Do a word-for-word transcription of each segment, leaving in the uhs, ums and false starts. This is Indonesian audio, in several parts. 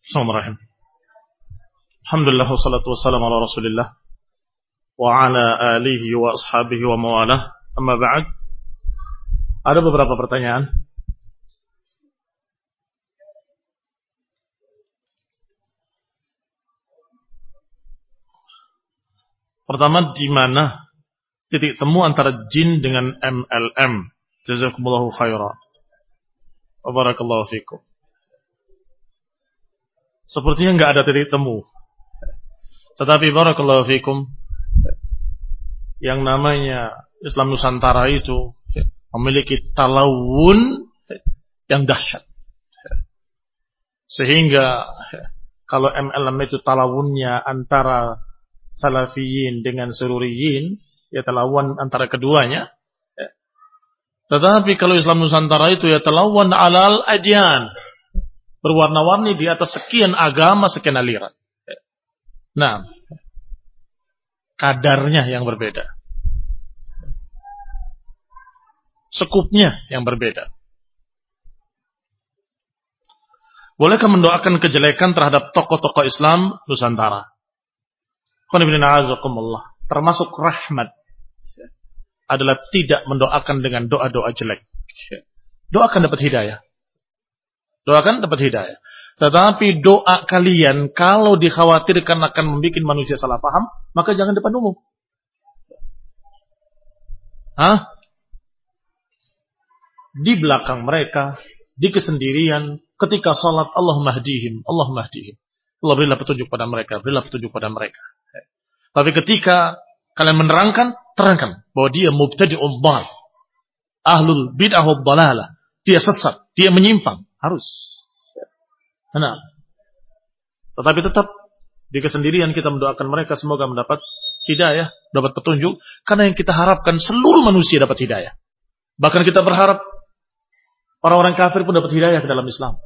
Bismillahirrahmanirrahim. Alhamdulillah wassalatu wassalamu ala Rasulillah wa ala alihi wa ashabihi wa mawalah. Amma ba'd. Ada beberapa pertanyaan. Pertama, di mana titik temu antara jin dengan M L M? Jazakumullahu khairan. Wa barakallahu fikum. Sepertinya enggak ada titik temu. Tetapi barakallahu fikum, yang namanya Islam Nusantara itu memiliki talawun yang dahsyat. Sehingga kalau M L M itu talawunnya antara salafiyin dengan sururiyin, ya talawun antara keduanya. Tetapi kalau Islam Nusantara itu ya talawun alal adyan, berwarna-warni di atas sekian agama, sekian aliran. Nah, kadarnya yang berbeda, sekupnya yang berbeda. Bolehkah mendoakan kejelekan terhadap tokoh-tokoh Islam Nusantara? Termasuk rahmat adalah tidak mendoakan dengan doa-doa jelek. Doakan dapat hidayah. Doakan dapat hidayah. Tetapi doa kalian kalau dikhawatirkan akan membuat manusia salah paham, maka jangan depan umum. Hah? Di belakang mereka, di kesendirian, ketika salat, Allahumma hdihim, Allahumma hdihim. Allah berilah petunjuk pada mereka, berilah petunjuk pada mereka. Tapi ketika kalian menerangkan, terangkan bahwa dia mubtadi'un dhal, ahlul bid'ah wad dhalalah, dia sesat, dia menyimpang, harus. Nah, tetapi tetap di kesendirian kita mendoakan mereka semoga mendapat hidayah, dapat petunjuk, karena yang kita harapkan seluruh manusia dapat hidayah. Bahkan kita berharap orang-orang kafir pun dapat hidayah ke dalam Islam.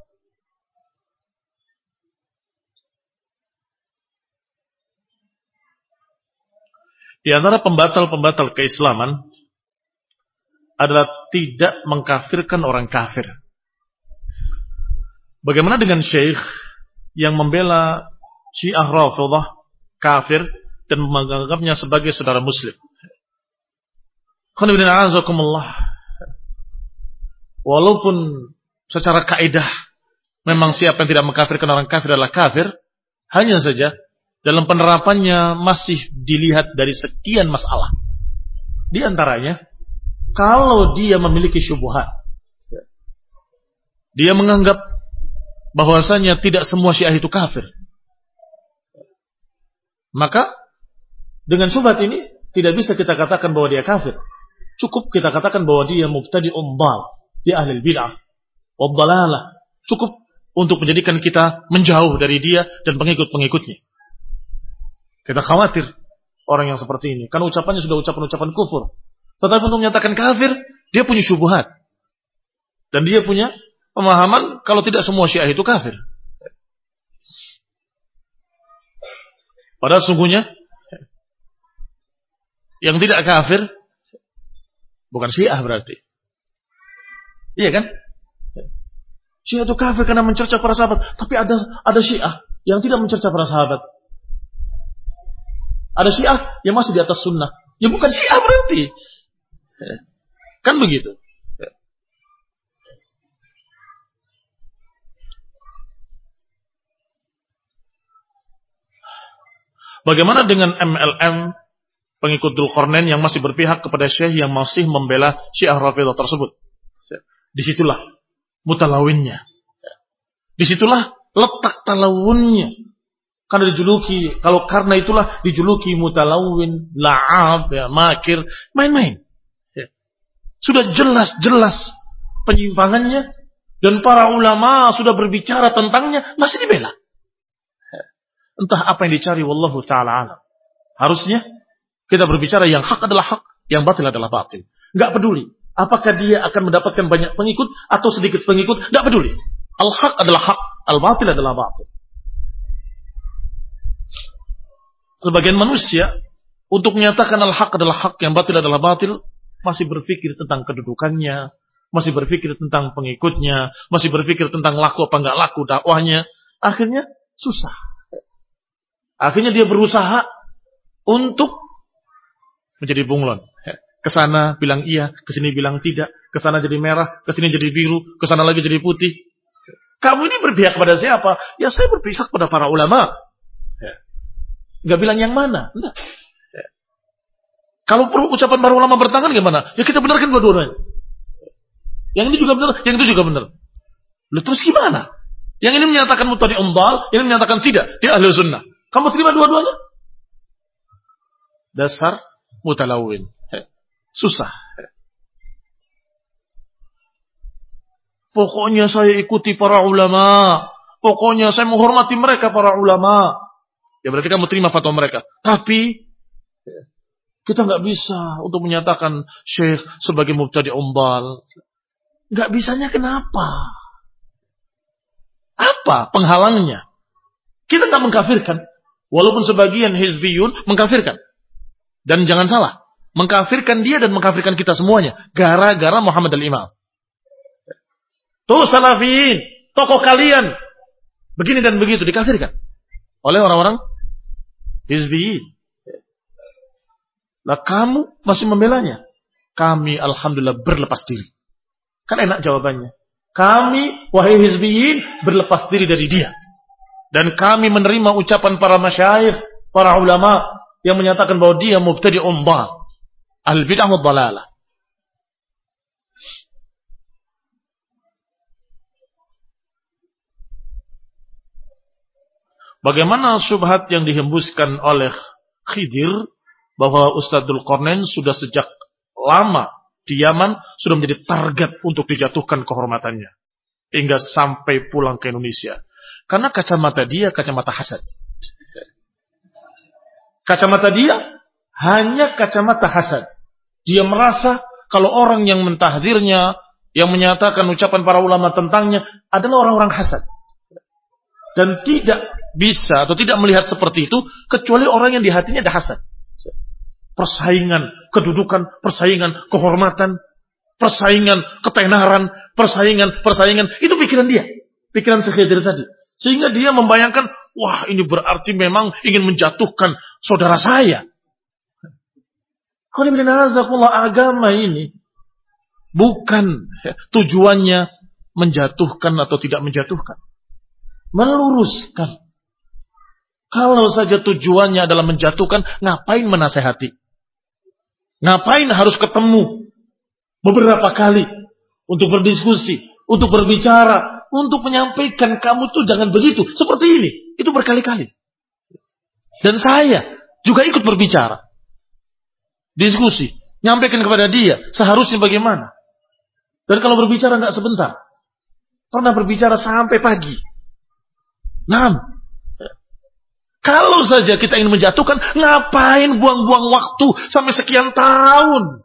Di antara pembatal-pembatal keislaman adalah tidak mengkafirkan orang kafir. Bagaimana dengan syekh yang membela Syiah Rafidhah kafir dan menganggapnya sebagai saudara muslim? Walaupun secara kaidah memang siapa yang tidak mengkafirkan orang kafir adalah kafir, hanya saja dalam penerapannya masih dilihat dari sekian masalah. Di antaranya, kalau dia memiliki syubhat, dia menganggap bahwasanya tidak semua Syiah itu kafir, maka dengan syubhat ini tidak bisa kita katakan bahwa dia kafir. Cukup kita katakan bahwa dia mubtadi'un dhal, dia ahli bid'ah wad dhalalah. Cukup untuk menjadikan kita menjauh dari dia dan pengikut-pengikutnya. Kita khawatir orang yang seperti ini, karena ucapannya sudah ucapan-ucapan kufur. Tetapi untuk menyatakan kafir, dia punya syubhat. Dan dia punya pemahaman kalau tidak semua Syiah itu kafir. Padahal sungguhnya yang tidak kafir bukan Syiah berarti. Iya kan? Syiah itu kafir karena mencerca para sahabat. Tapi ada ada Syiah yang tidak mencerca para sahabat. Ada Syiah yang masih di atas sunnah. Ya bukan Syiah berarti. Kan begitu. Bagaimana dengan M L M, pengikut Dzulqarnain yang masih berpihak kepada syekh yang masih membela Syiah Rafidhah tersebut? Disitulah mutalawinnya. Disitulah letak talawunnya. Karena dijuluki, kalau karena itulah dijuluki mutalawin, la'ab, ya, makir, main-main. Ya. Sudah jelas-jelas penyimpangannya, dan para ulama sudah berbicara tentangnya, masih dibela. Ya. Entah apa yang dicari, wallahu ta'ala alam. Harusnya kita berbicara yang hak adalah hak, yang batil adalah batil. Enggak peduli apakah dia akan mendapatkan banyak pengikut atau sedikit pengikut, enggak peduli. Al-haq adalah hak, al-batil adalah batil. Sebagian manusia untuk menyatakan al-haq adalah hak, yang batil adalah batil, masih berpikir tentang kedudukannya, masih berpikir tentang pengikutnya, masih berpikir tentang laku apa enggak laku dakwahnya. akhirnya susah. Akhirnya dia berusaha untuk menjadi bunglon. Kesana bilang iya, kesini bilang tidak, kesana jadi merah, kesini jadi biru, kesana lagi jadi putih. Kamu ini berpihak pada siapa? Ya saya berpihak pada para ulama. Gak bilang yang mana. Enggak. Kalau perlu ucapan para ulama bertangan gimana? Ya kita benarkan dua-duanya. Yang ini juga benar, yang itu juga benar. Lalu terus gimana? Yang ini menyatakan mutadi umbal, yang ini menyatakan tidak. Dia ahli sunnah. Kamu terima dua-duanya? Dasar mutalawin. Susah. Pokoknya saya ikuti para ulama. Pokoknya saya menghormati mereka para ulama. Ya berarti kamu terima fatwa mereka. Tapi kita nggak bisa untuk menyatakan syekh sebagai mubtadi' umbal. Nggak bisanya kenapa? Apa penghalangnya? Kita nggak mengkafirkan. Walaupun sebagian hizbiyun mengkafirkan. Dan jangan salah. Mengkafirkan dia dan mengkafirkan kita semuanya. Gara-gara Muhammad al-Imam. Tuh salafiyin. Tokoh kalian. Begini dan begitu. Dikafirkan. Oleh orang-orang hizbiyin. Lah kamu masih membelanya. Kami alhamdulillah berlepas diri. Kan enak jawabannya. Kami, wahai hizbiyin, berlepas diri dari dia. Dan kami menerima ucapan para masyayikh, para ulama, yang menyatakan bahwa dia mubtadi' umbal. Al-bid'ah wa dhalalah. Bagaimana syubhat yang dihembuskan oleh Khidir bahwa Ustadzul Qarnain sudah sejak lama di Yaman sudah menjadi target untuk dijatuhkan kehormatannya hingga sampai pulang ke Indonesia. Karena kacamata dia kacamata hasad. Kacamata dia hanya kacamata hasad. Dia merasa kalau orang yang mentahdirnya, yang menyatakan ucapan para ulama tentangnya adalah orang-orang hasad. Dan tidak bisa atau tidak melihat seperti itu kecuali orang yang di hatinya ada hasad. Persaingan kedudukan, persaingan kehormatan, persaingan ketenaran, persaingan, persaingan. Itu pikiran dia. Pikiran Khidir tadi. Sehingga dia membayangkan, wah ini berarti memang ingin menjatuhkan saudara saya. Agama ini bukan tujuannya menjatuhkan atau tidak menjatuhkan. Meluruskan. Kalau saja tujuannya adalah menjatuhkan, ngapain menasehati? Ngapain harus ketemu beberapa kali untuk berdiskusi, untuk berbicara, untuk menyampaikan kamu tuh jangan begitu, seperti ini. Itu berkali-kali. Dan saya juga ikut berbicara. Diskusi, nyampaikan kepada dia seharusnya bagaimana. Dan kalau berbicara nggak sebentar, pernah berbicara sampai pagi. Nah, kalau saja kita ingin menjatuhkan, ngapain buang-buang waktu sampai sekian tahun?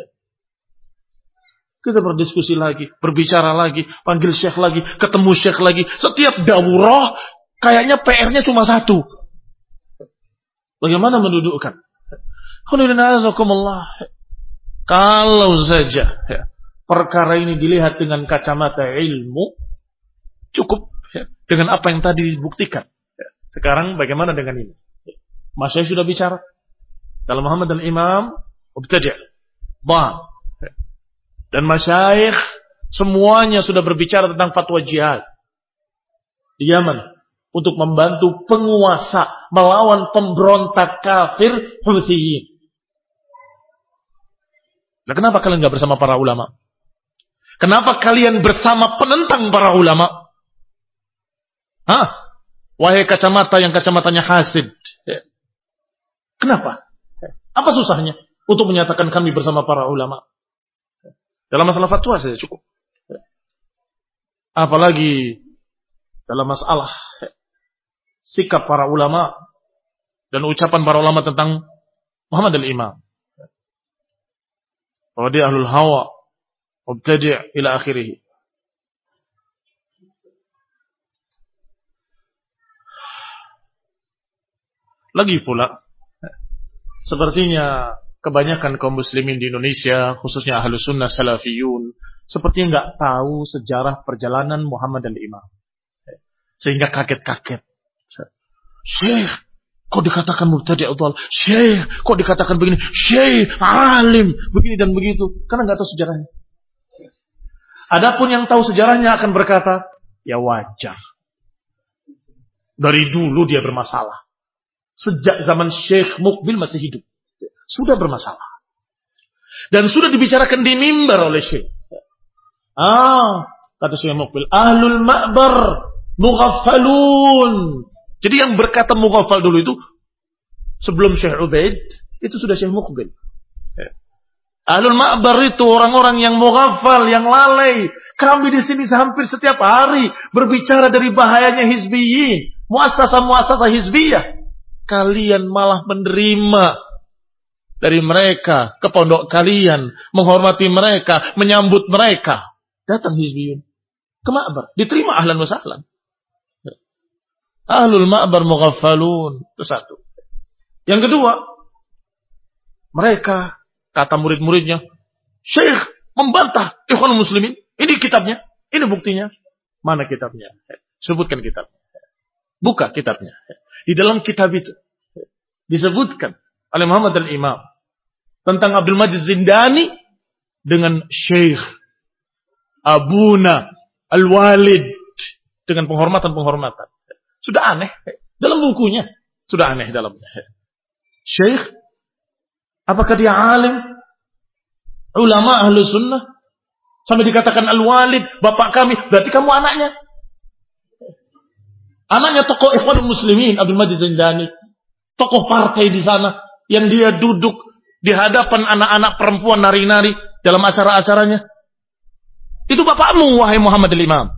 Kita berdiskusi lagi, berbicara lagi, panggil syekh lagi, ketemu syekh lagi. Setiap daurah, kayaknya P R-nya cuma satu. Bagaimana mendudukkan? Kalau saja ya, perkara ini dilihat dengan kacamata ilmu, cukup ya, dengan apa yang tadi dibuktikan. Ya. Sekarang bagaimana dengan ini? Masyayikh sudah bicara. Dalam Muhammad dan Imam, mubtadi', bah. Ya. Dan masyayikh semuanya sudah berbicara tentang fatwa jihad di Yaman untuk membantu penguasa melawan pemberontak kafir Houtsiyin. Nah, kenapa kalian gak bersama para ulama? Kenapa kalian bersama penentang para ulama? Hah? Wahai kacamata yang kacamatanya hasid. Kenapa? Apa susahnya untuk menyatakan kami bersama para ulama? Dalam masalah fatwa saja cukup. Apalagi dalam masalah sikap para ulama dan ucapan para ulama tentang Muhammad al-Imam. Bahwa dia ahlul hawa, mubtadi' ila akhirih. Lagi pula, sepertinya kebanyakan kaum muslimin di Indonesia, khususnya ahlus sunnah salafiyun, sepertinya nggak tahu sejarah perjalanan Muhammad al-Imam. Sehingga kaget-kaget. Syekh, kok dikatakan mubtadi' adhal? Syekh, kok dikatakan begini? Syekh, alim, begini dan begitu. Karena nggak tahu sejarahnya. Adapun yang tahu sejarahnya akan berkata, ya wajar. Dari dulu dia bermasalah. Sejak zaman Syekh Muqbil masih hidup. Sudah bermasalah. Dan sudah dibicarakan di mimbar oleh Syekh. Ah, kata Syekh Muqbil, ahlul ma'bar mughaffalun. Jadi yang berkata mughaffal dulu itu sebelum Syekh Ubaid, itu sudah Syekh Muqbil. Ahlul ma'bar itu orang-orang yang mughaffal, yang lalai. Kami di sini hampir setiap hari berbicara dari bahayanya hizbiyin, muassasah-muassasah hizbiyah. Kalian malah menerima dari mereka ke pondok kalian, menghormati mereka, menyambut mereka. Datang hizbiyun ke ma'bar, diterima ahlan wa sahlan. Ahlul ma'bar mughaffalun. Itu satu. Yang kedua, mereka, kata murid-muridnya, Syekh membantah ikhwan muslimin. Ini kitabnya, ini buktinya. Mana kitabnya? Sebutkan kitabnya. Buka kitabnya. Di dalam kitab itu disebutkan oleh Muhammad al-Imam tentang Abdul Majid Zindani dengan Syekh Abuna Al-Walid dengan penghormatan-penghormatan. Sudah aneh dalam bukunya, sudah aneh dalamnya. Syekh, apakah dia alim? Ulama ahlu sunnah? Sampai dikatakan Al-Walid, bapak kami, berarti kamu anaknya. Anaknya tokoh Ikhwanul Muslimin, Abdul Majid Zindani. Tokoh partai di sana, yang dia duduk di hadapan anak-anak perempuan nari-nari dalam acara-acaranya. Itu bapakmu, wahai Muhammad al-Imam.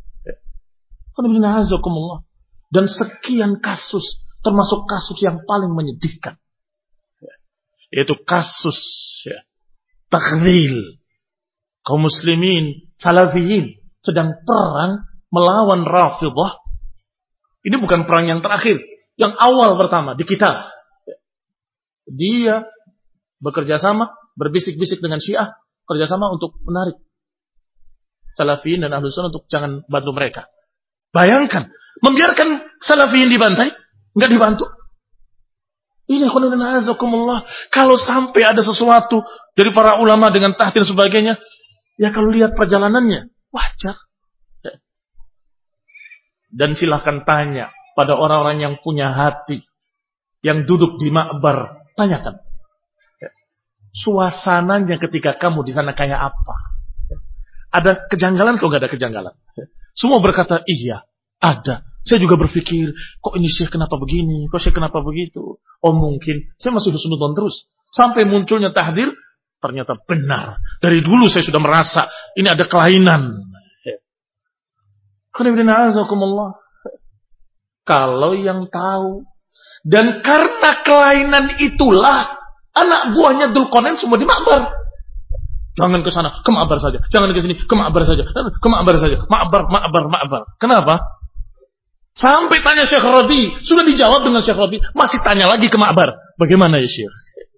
Dan sekian kasus, termasuk kasus yang paling menyedihkan. Yaitu kasus ya, takhdhil. Kaum muslimin, salafiyin sedang perang melawan Rafidhah. Ini bukan perang yang terakhir, yang awal pertama di kitab. Dia bekerja sama, berbisik-bisik dengan Syiah, kerjasama untuk menarik Salafiyin dan Ahlus Sunnah untuk jangan bantu mereka. Bayangkan, membiarkan Salafiyin dibantai, nggak dibantu. Ini khonana azakumullah. Kalau sampai ada sesuatu dari para ulama dengan tahtin sebagainya, ya kalau lihat perjalanannya, wajar. Dan silahkan tanya pada orang-orang yang punya hati, yang duduk di makbar, tanyakan. Suasananya ketika kamu di sana kayak apa? Ada kejanggalan atau nggak ada kejanggalan? Semua berkata, iya, ada. Saya juga berpikir, kok ini Syekh kenapa begini? Kok Syekh kenapa begitu? Oh mungkin, saya masih husnudon terus. Sampai munculnya tahdir, ternyata benar. Dari dulu saya sudah merasa, ini ada kelainan. Kalau yang tahu, dan karena kelainan itulah, anak buahnya Dzulqarnain semua di makbar. Jangan ke sana, ke makbar saja. Jangan ke sini, ke makbar saja. Ke makbar saja. Makbar, makbar, makbar. Kenapa? Sampai tanya Syekh Rabi, sudah dijawab dengan Syekh Rabi, masih tanya lagi ke makbar. Bagaimana ya Syekh?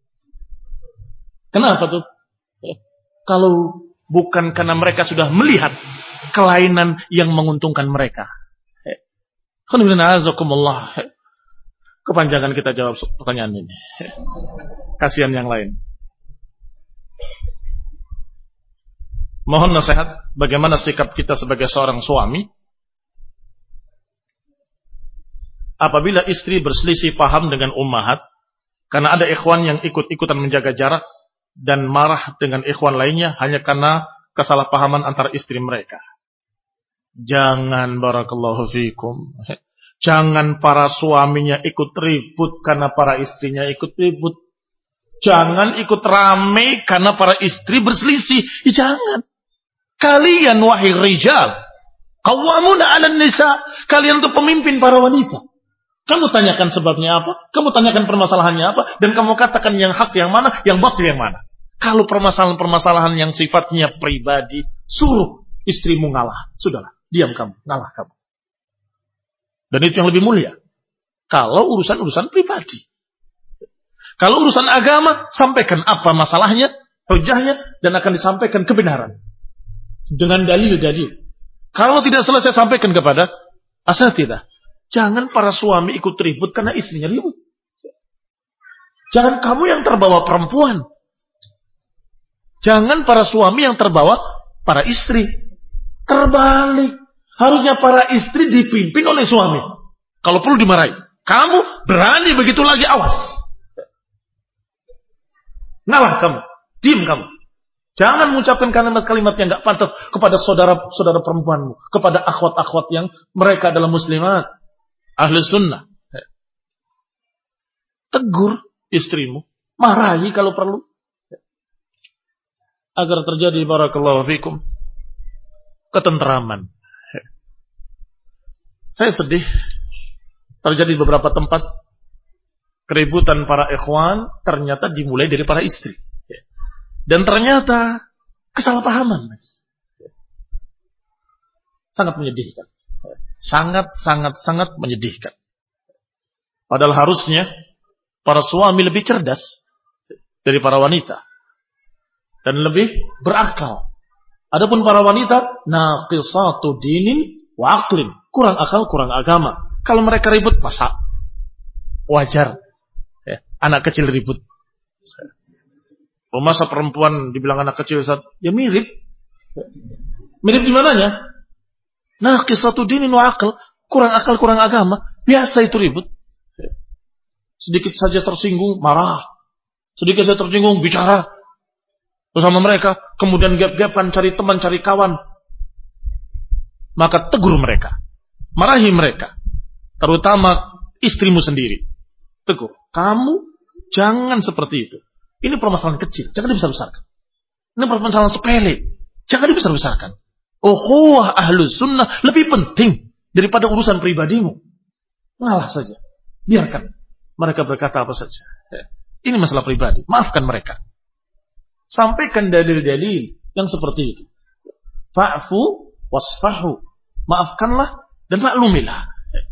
Kenapa tuh? Kalau bukan karena mereka sudah melihat kelainan yang menguntungkan mereka. Kepanjangan kita jawab pertanyaan ini. Kasihan yang lain. Mohon nasihat bagaimana sikap kita sebagai seorang suami apabila istri berselisih paham dengan ummahat karena ada ikhwan yang ikut-ikutan menjaga jarak dan marah dengan ikhwan lainnya hanya karena kesalahpahaman antara istri mereka. Jangan, barakallahu fikum. Jangan para suaminya ikut ribut karena para istrinya ikut ribut. Jangan ikut rame karena para istri berselisih. Ya, jangan. Kalian wahai rijal, qawwamuna 'alan nisa. Kalian itu pemimpin para wanita. Kamu tanyakan sebabnya apa? Kamu tanyakan permasalahannya apa? Dan kamu katakan yang hak yang mana, yang batil yang mana. Kalau permasalahan-permasalahan yang sifatnya pribadi, suruh istrimu ngalah. Sudahlah, diam kamu, ngalah kamu. Dan itu yang lebih mulia. Kalau urusan-urusan pribadi. Kalau urusan agama, sampaikan apa masalahnya, hujahnya, dan akan disampaikan kebenaran. Dengan dalil-dalil. Kalau tidak selesai, sampaikan kepada Asatidah, jangan para suami ikut ribut karena istrinya ribut. Jangan kamu yang terbawa perempuan. Jangan para suami yang terbawa para istri. Terbalik. Harusnya para istri dipimpin oleh suami. Kalau perlu dimarahi. Kamu berani begitu lagi, awas. Ngalah kamu. Diam kamu. Jangan mengucapkan kalimat-kalimat yang gak pantas kepada saudara-saudara perempuanmu. Kepada akhwat-akhwat yang mereka adalah muslimat. Ahli sunnah. Tegur istrimu. Marahi kalau perlu. Agar terjadi barakallahu fikum ketenteraman. Saya sedih terjadi beberapa tempat keributan para ikhwan ternyata dimulai dari para istri. Dan ternyata kesalahpahaman. Sangat menyedihkan. Sangat, sangat, sangat menyedihkan. Padahal harusnya para suami lebih cerdas dari para wanita. Dan lebih berakal. Adapun para wanita, naqisatu dinin wa aqlin. Kurang akal, kurang agama. Kalau mereka ribut, masa wajar. Ya, anak kecil ribut. Masa perempuan dibilang anak kecil, ya mirip. Mirip di mananya? Naqisatu dinin wa aql. Kurang akal, kurang agama. Biasa itu ribut. Sedikit saja tersinggung, marah. Sedikit saja tersinggung, bicara bersama mereka, kemudian gap-gapan, cari teman, cari kawan. Maka tegur mereka, marahi mereka, terutama istrimu sendiri. Tegur, kamu jangan seperti itu. Ini permasalahan kecil, jangan dibesar-besarkan. Ini permasalahan sepele, jangan dibesar-besarkan. Ukhuwah ahlus sunnah lebih penting daripada urusan pribadimu. Ngalah saja, biarkan mereka berkata apa saja. Ini masalah pribadi, maafkan mereka. Sampaikan dalil-dalil yang seperti itu. Fa'fu wasfahu. Maafkanlah dan maklumilah.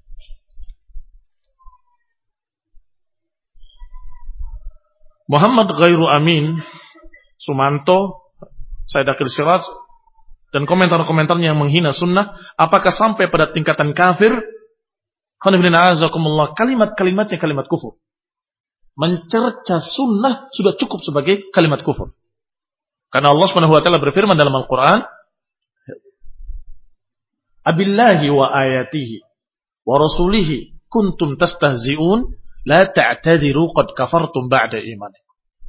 Muhammad Ghairu Amin Sumanto, Said Akhil Siraj, dan komentar-komentarnya yang menghina sunnah, apakah sampai pada tingkatan kafir? Kalimat-kalimatnya kalimat kufur. Mencerca sunnah sudah cukup sebagai kalimat kufur. Karena Allah Subhanahu wa taala berfirman dalam Al-Qur'an, "Abillahi wa ayatihi wa rasulihi kuntum tastahzi'un la ta'tadiru qad kafartum ba'da imanikum."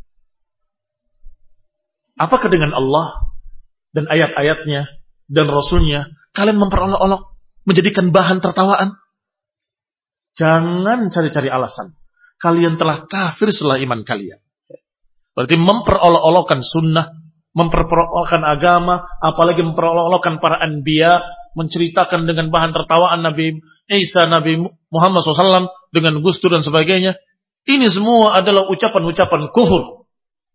Apakah dengan Allah dan ayat-ayatnya dan Rasulnya kalian memperolok-olok, menjadikan bahan tertawaan? Jangan cari-cari alasan. Kalian telah kafir setelah iman kalian. Berarti memperolok-olokkan sunnah, memperolok-olokkan agama, apalagi memperolok-olokkan para anbiya, menceritakan dengan bahan tertawaan Nabi Isa, Nabi Muhammad shallallahu alaihi wasallam dengan gustur dan sebagainya. Ini semua adalah ucapan-ucapan kufur.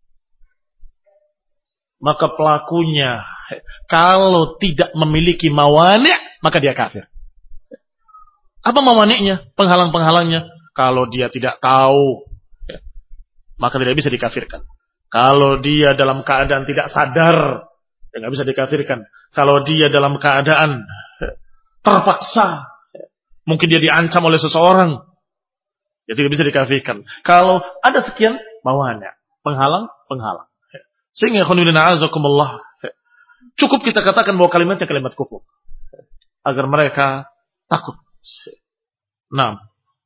Maka pelakunya, kalau tidak memiliki mawani', maka dia kafir. Apa mawani'-nya? Penghalang-penghalangnya? Kalau dia tidak tahu, maka tidak bisa dikafirkan. Kalau dia dalam keadaan tidak sadar, ya nggak bisa dikafirkan. Kalau dia dalam keadaan terpaksa, mungkin dia diancam oleh seseorang, ya tidak bisa dikafirkan. Kalau ada sekian mawani', penghalang-penghalang. Sehingga khonilina azakumullah, cukup kita katakan bahwa kalimatnya kalimat kufur, agar mereka takut. Nah,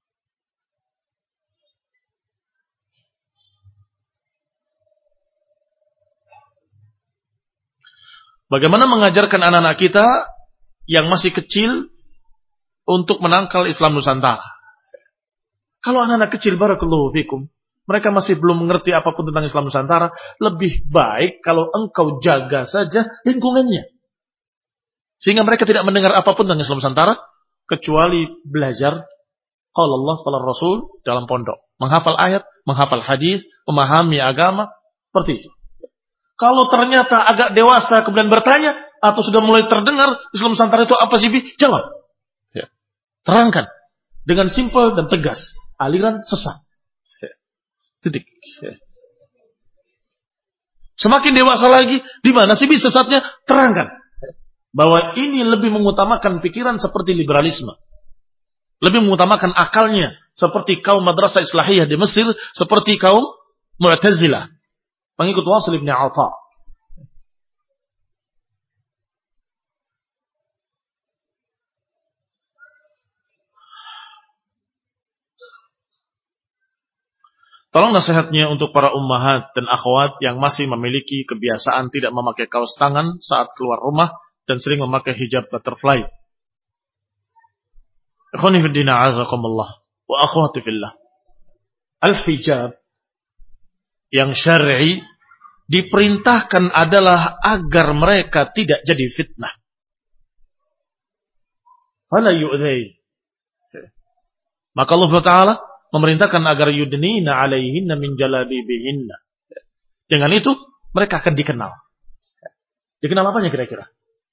bagaimana mengajarkan anak-anak kita yang masih kecil untuk menangkal Islam Nusantara? Kalau anak-anak kecil, barakallahu fikum, mereka masih belum mengerti apapun tentang Islam Nusantara, lebih baik kalau engkau jaga saja lingkungannya. Sehingga mereka tidak mendengar apapun tentang Islam Nusantara, kecuali belajar qala Allah, qala Rasul dalam pondok. Menghafal ayat, menghafal hadis, memahami agama, seperti itu. Kalau ternyata agak dewasa kemudian bertanya, atau sudah mulai terdengar Islam Nusantara itu apa sih? Jawab. Ya. Terangkan. Dengan simpel dan tegas. Aliran sesat. Ya. Titik. Ya. Semakin dewasa lagi, di mana sih sesatnya? Terangkan. Bahwa ini lebih mengutamakan pikiran seperti liberalisme. Lebih mengutamakan akalnya. Seperti kaum Madrasah Islahiyah di Mesir. Seperti kaum Mu'tazilah. Pengikut Wasil ibn Atha. Tolong nasihatnya untuk para ummahat dan akhwat yang masih memiliki kebiasaan tidak memakai kaos tangan saat keluar rumah dan sering memakai hijab butterfly. Ikhwani fi din a'azakumullah wa akhwati fillah. Al-hijab yang syar'i diperintahkan adalah agar mereka tidak jadi fitnah. Fala yu'dhay. Maka Allah Taala memerintahkan agar yudnina alaihinna min jalabibihinna. Dengan itu mereka akan dikenal. Dikenal apanya kira-kira?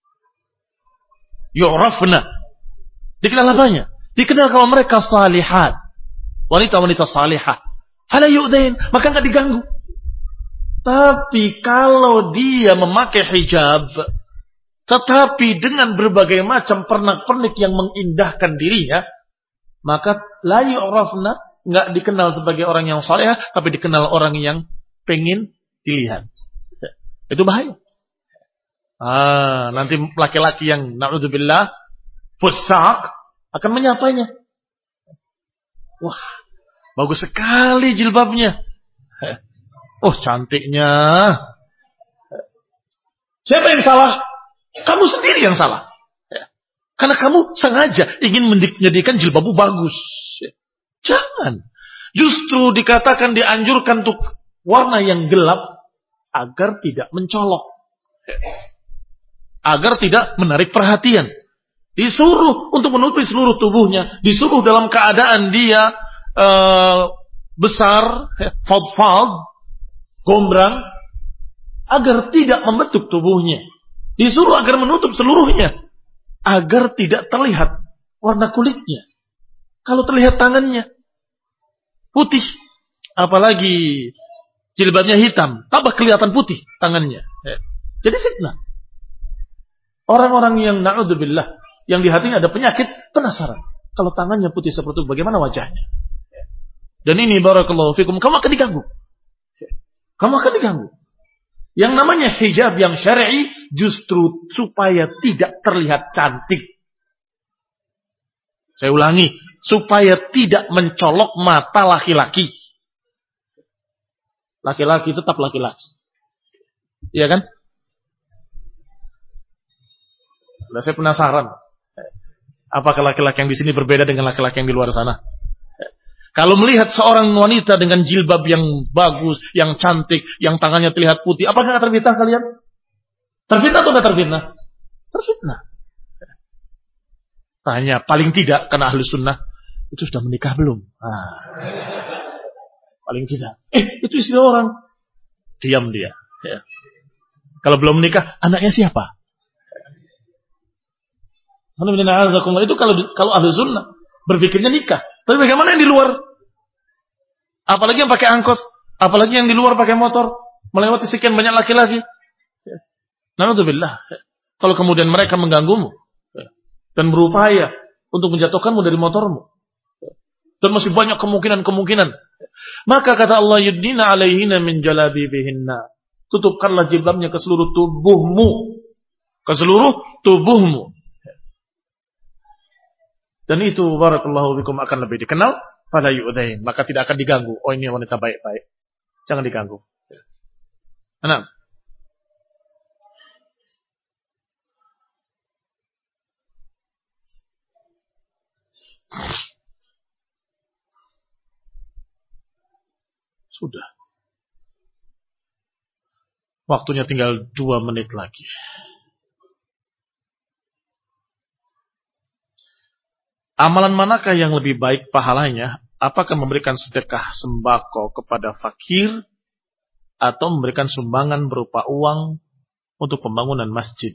Yu'rafna. Dikenal apanya? Dikenal kalau mereka salihat. Wanita-wanita salihah. Fala yu'dain, maka enggak diganggu. Tapi kalau dia memakai hijab, tetapi dengan berbagai macam pernak-pernik yang mengindahkan dirinya, maka la yu'rafna, enggak dikenal sebagai orang yang saleh, tapi dikenal orang yang pengen dilihat. Itu bahaya. Ah, nanti laki-laki yang na'udzubillah fusaq akan menyapanya. Wah, bagus sekali jilbabnya. Oh, cantiknya. Siapa yang salah? Kamu sendiri yang salah. Karena kamu sengaja ingin menjadikan jilbabmu bagus. Jangan. Justru dikatakan dianjurkan untuk warna yang gelap agar tidak mencolok. Agar tidak menarik perhatian. Disuruh untuk menutupi seluruh tubuhnya. Disuruh dalam keadaan dia uh, besar, fadfad, gombrang, agar tidak membentuk tubuhnya. Disuruh agar menutup seluruhnya. Agar tidak terlihat warna kulitnya. Kalau terlihat tangannya putih, apalagi jilbabnya hitam, tambah kelihatan putih tangannya. Jadi fitnah. Orang-orang yang na'udzubillah, yang di hatinya ada penyakit, penasaran. Kalau tangannya putih seperti itu, bagaimana wajahnya? Dan ini barakallahu fikum, kamu akan diganggu. Kamu akan diganggu. Yang namanya hijab yang syar'i justru supaya tidak terlihat cantik. Saya ulangi, supaya tidak mencolok mata laki-laki. Laki-laki tetap laki-laki. Iya kan? Nah, saya penasaran. Apakah laki-laki yang di sini berbeda dengan laki-laki yang di luar sana? Kalau melihat seorang wanita dengan jilbab yang bagus, yang cantik, yang tangannya terlihat putih, apakah nggak terfitnah kalian? Terfitnah atau nggak terfitnah? Terfitnah. Tanya, paling tidak karena ahli sunnah itu sudah menikah belum? Ah. Paling tidak. Eh, itu istri orang. Diam dia. Ya. Kalau belum menikah, anaknya siapa? Itu kalau kalau ahli sunnah berpikirnya nikah. Tapi bagaimana yang di luar? Apalagi yang pakai angkot, apalagi yang di luar pakai motor, melewati sekian banyak laki-laki. Na'udzubillah. Kalau kemudian mereka mengganggumu dan berupaya untuk menjatuhkanmu dari motormu, dan masih banyak kemungkinan-kemungkinan, maka kata Allah, yudnina alaihina min jalabibihinna, tutupkanlah jilbabnya ke seluruh tubuhmu, ke seluruh tubuhmu. Dan itu barakallahu bikum akan lebih dikenal pada yu'dain, maka tidak akan diganggu. Oh, ini wanita baik-baik, jangan diganggu. Enam. Sudah. Waktunya tinggal dua menit lagi. Amalan manakah yang lebih baik pahalanya? Apakah memberikan sedekah sembako kepada fakir atau memberikan sumbangan berupa uang untuk pembangunan masjid?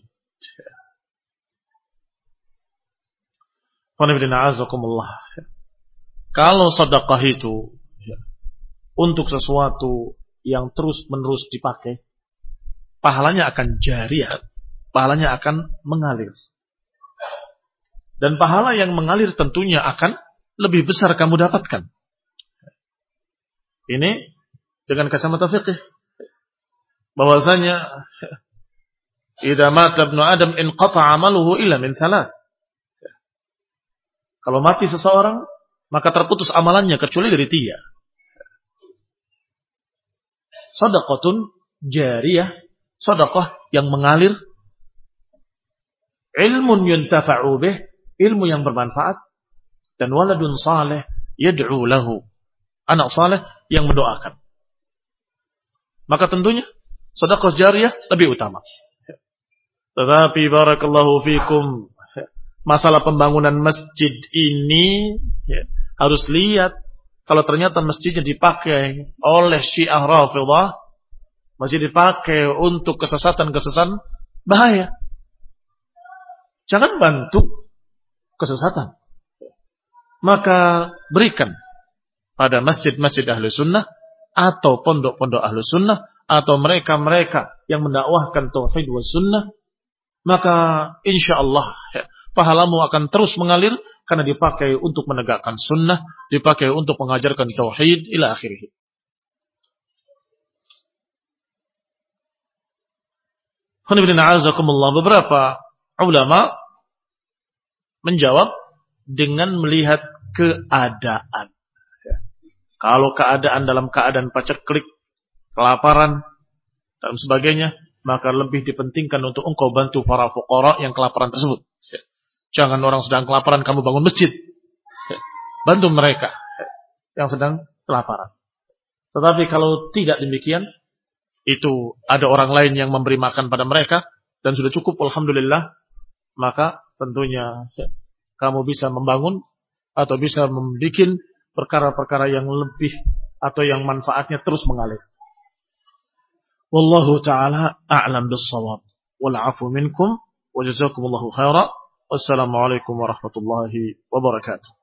Kalau sedekah itu untuk sesuatu yang terus-menerus dipakai, pahalanya akan jariyah, pahalanya akan mengalir. Dan pahala yang mengalir tentunya akan lebih besar kamu dapatkan. Ini dengan kacamata fikih. Bahwasanya idza mata ibnu Adam inqata'a 'amaluhu illa min thalath. Kalau mati seseorang, maka terputus amalannya kecuali dari tiga. Shadaqatun jariyah, sedekah yang mengalir, ilmun yuntafa'u bih, ilmu yang bermanfaat, dan waladun saleh yad'u lahu, anak saleh yang mendoakan. Maka tentunya sedekah jariyah lebih utama. Tetapi barakallahu fikum, masalah pembangunan masjid ini ya, harus lihat. Kalau ternyata masjidnya dipakai oleh Syiah Rafidhah, masjid dipakai untuk kesesatan-kesesatan, bahaya. Jangan bantu kesesatan. Maka berikan pada masjid-masjid ahlu sunnah, atau pondok-pondok ahlu sunnah, atau mereka-mereka yang mendakwahkan tauhid wa sunnah, maka insya Allah ya, pahalamu akan terus mengalir karena dipakai untuk menegakkan sunnah, dipakai untuk mengajarkan tauhid ila akhirih. Beberapa ulama menjawab dengan melihat keadaan. Kalau keadaan dalam keadaan paceklik, kelaparan, dan sebagainya, maka lebih dipentingkan untuk engkau bantu para fuqara yang kelaparan tersebut. Jangan orang sedang kelaparan kamu bangun masjid. Bantu mereka yang sedang kelaparan. Tetapi kalau tidak demikian, itu ada orang lain yang memberi makan pada mereka dan sudah cukup alhamdulillah, maka tentunya kamu bisa membangun atau bisa membuat perkara-perkara yang lebih atau yang manfaatnya terus mengalir. Wallahu ta'ala a'lam bis-shawab. Wal 'afu minkum wa jazakumullahu khairan. Wassalamualaikum warahmatullahi wabarakatuh.